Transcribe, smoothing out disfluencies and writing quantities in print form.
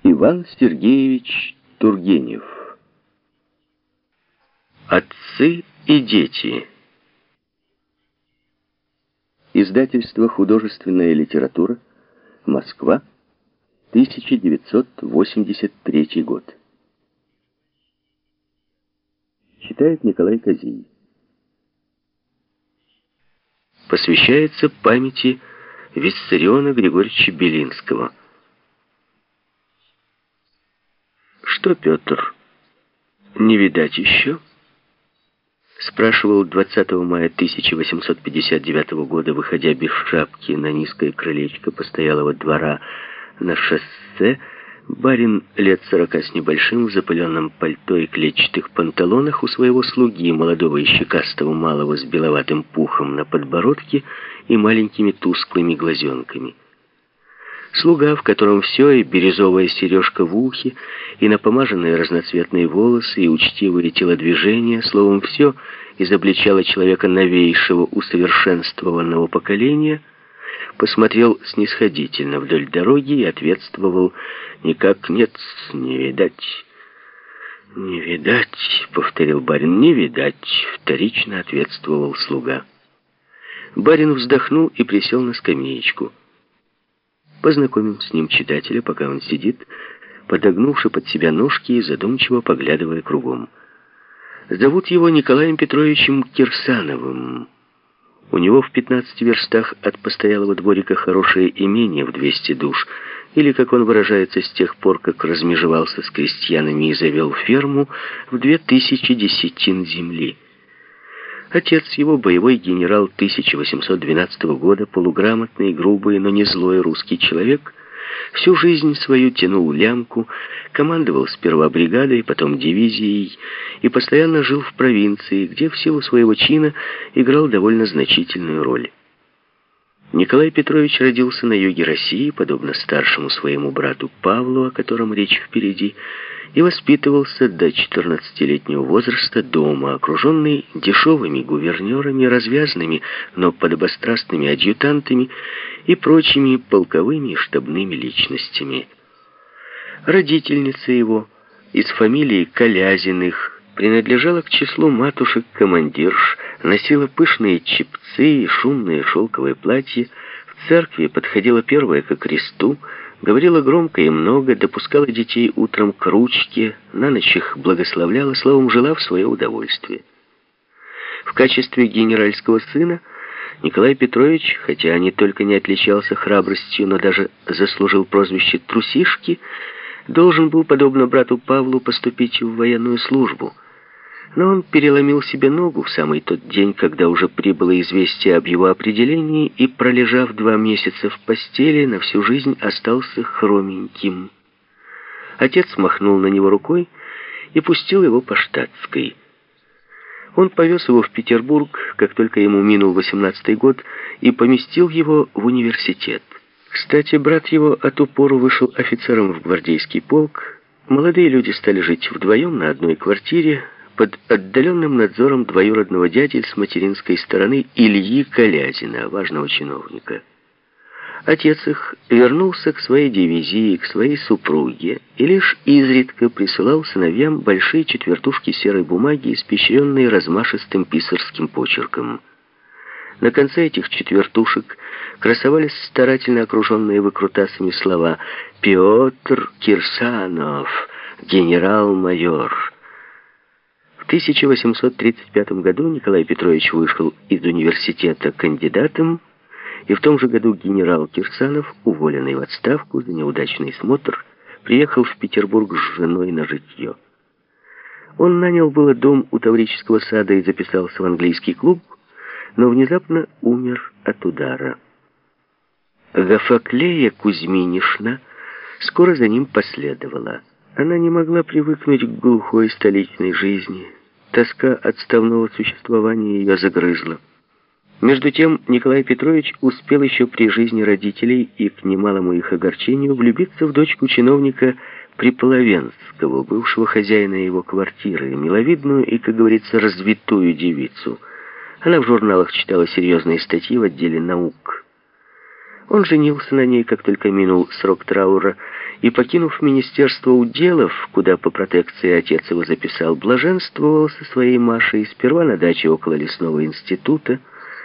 Иван Сергеевич Тургенев. Отцы и дети. Издательство «Художественная литература», Москва, 1983 год. Читает Николай Козий. Посвящается памяти Виссариона Григорьевича Белинского. «Что, Петр, не видать еще?» Спрашивал 20 мая 1859 года, выходя без шапки на низкое крылечко постоялого двора на шоссе, барин лет 40 с небольшим, в запыленном пальто и клетчатых панталонах у своего слуги, молодого и щекастого малого с беловатым пухом на подбородке и маленькими тусклыми глазенками. Слуга, в котором все, и бирюзовая сережка в ухе, и напомаженные разноцветные волосы, и учтивые телодвижения, словом, все изобличало человека новейшего, усовершенствованного поколения, посмотрел снисходительно вдоль дороги и ответствовал: «Никак нет, не видать». «Не видать», — повторил барин. «Не видать», — вторично ответствовал слуга. Барин вздохнул и присел на скамеечку. Познакомим с ним читателя, пока он сидит, подогнувши под себя ножки и задумчиво поглядывая кругом. Зовут его Николаем Петровичем Кирсановым. У него в 15 верстах от постоялого дворика хорошее имение в 200 душ, или, как он выражается, с тех пор, как размежевался с крестьянами и завел ферму, в 2000 десятин земли. Отец его, боевой генерал 1812 года, полуграмотный, грубый, но не злой русский человек, всю жизнь свою тянул лямку, командовал сперва бригадой, потом дивизией и постоянно жил в провинции, где в силу своего чина играл довольно значительную роль. Николай Петрович родился на юге России, подобно старшему своему брату Павлу, о котором речь впереди, и воспитывался до 14-летнего возраста дома, окруженный дешевыми гувернерами, развязными, но подобострастными адъютантами и прочими полковыми и штабными личностями. Родительница его из фамилии Колязиных принадлежала к числу матушек-командирш, носила пышные чепцы и шумные шелковые платья, в церкви подходила первая ко кресту, говорила громко и много, допускала детей утром к ручке, на ночь их благословляла, словом, жила в свое удовольствие. В качестве генеральского сына Николай Петрович, хотя не только не отличался храбростью, но даже заслужил прозвище «трусишки», должен был, подобно брату Павлу, поступить в военную службу. Но он переломил себе ногу в самый тот день, когда уже прибыло известие об его определении, и, пролежав 2 месяца в постели, на всю жизнь остался хроменьким. Отец махнул на него рукой и пустил его по штатской. Он повез его в Петербург, как только ему минул 18-й год, и поместил его в университет. Кстати, брат его от упору вышел офицером в гвардейский полк. Молодые люди стали жить вдвоем на одной квартире, под отдаленным надзором двоюродного дяди с материнской стороны Ильи Колязина, важного чиновника. Отец их вернулся к своей дивизии, к своей супруге, и лишь изредка присылал сыновьям большие четвертушки серой бумаги, испещренные размашистым писарским почерком. На конце этих четвертушек красовались старательно окруженные выкрутасами слова «Петр Кирсанов, генерал-майор». В 1835 году Николай Петрович вышел из университета кандидатом, и в том же году генерал Кирсанов, уволенный в отставку за неудачный смотр, приехал в Петербург с женой на житье. Он нанял было дом у Таврического сада и записался в английский клуб, но внезапно умер от удара. Гафаклея Кузьминишна скоро за ним последовала. Она не могла привыкнуть к глухой столичной жизни. Тоска отставного существования ее загрызла. Между тем Николай Петрович успел еще при жизни родителей и, к немалому их огорчению, влюбиться в дочку чиновника Приполовенского, бывшего хозяина его квартиры, миловидную и, как говорится, развитую девицу. Она в журналах читала серьезные статьи в отделе наук. Он женился на ней, как только минул срок траура, и, покинув Министерство уделов, куда по протекции отец его записал, блаженствовал со своей Машей сперва на даче около лесного института,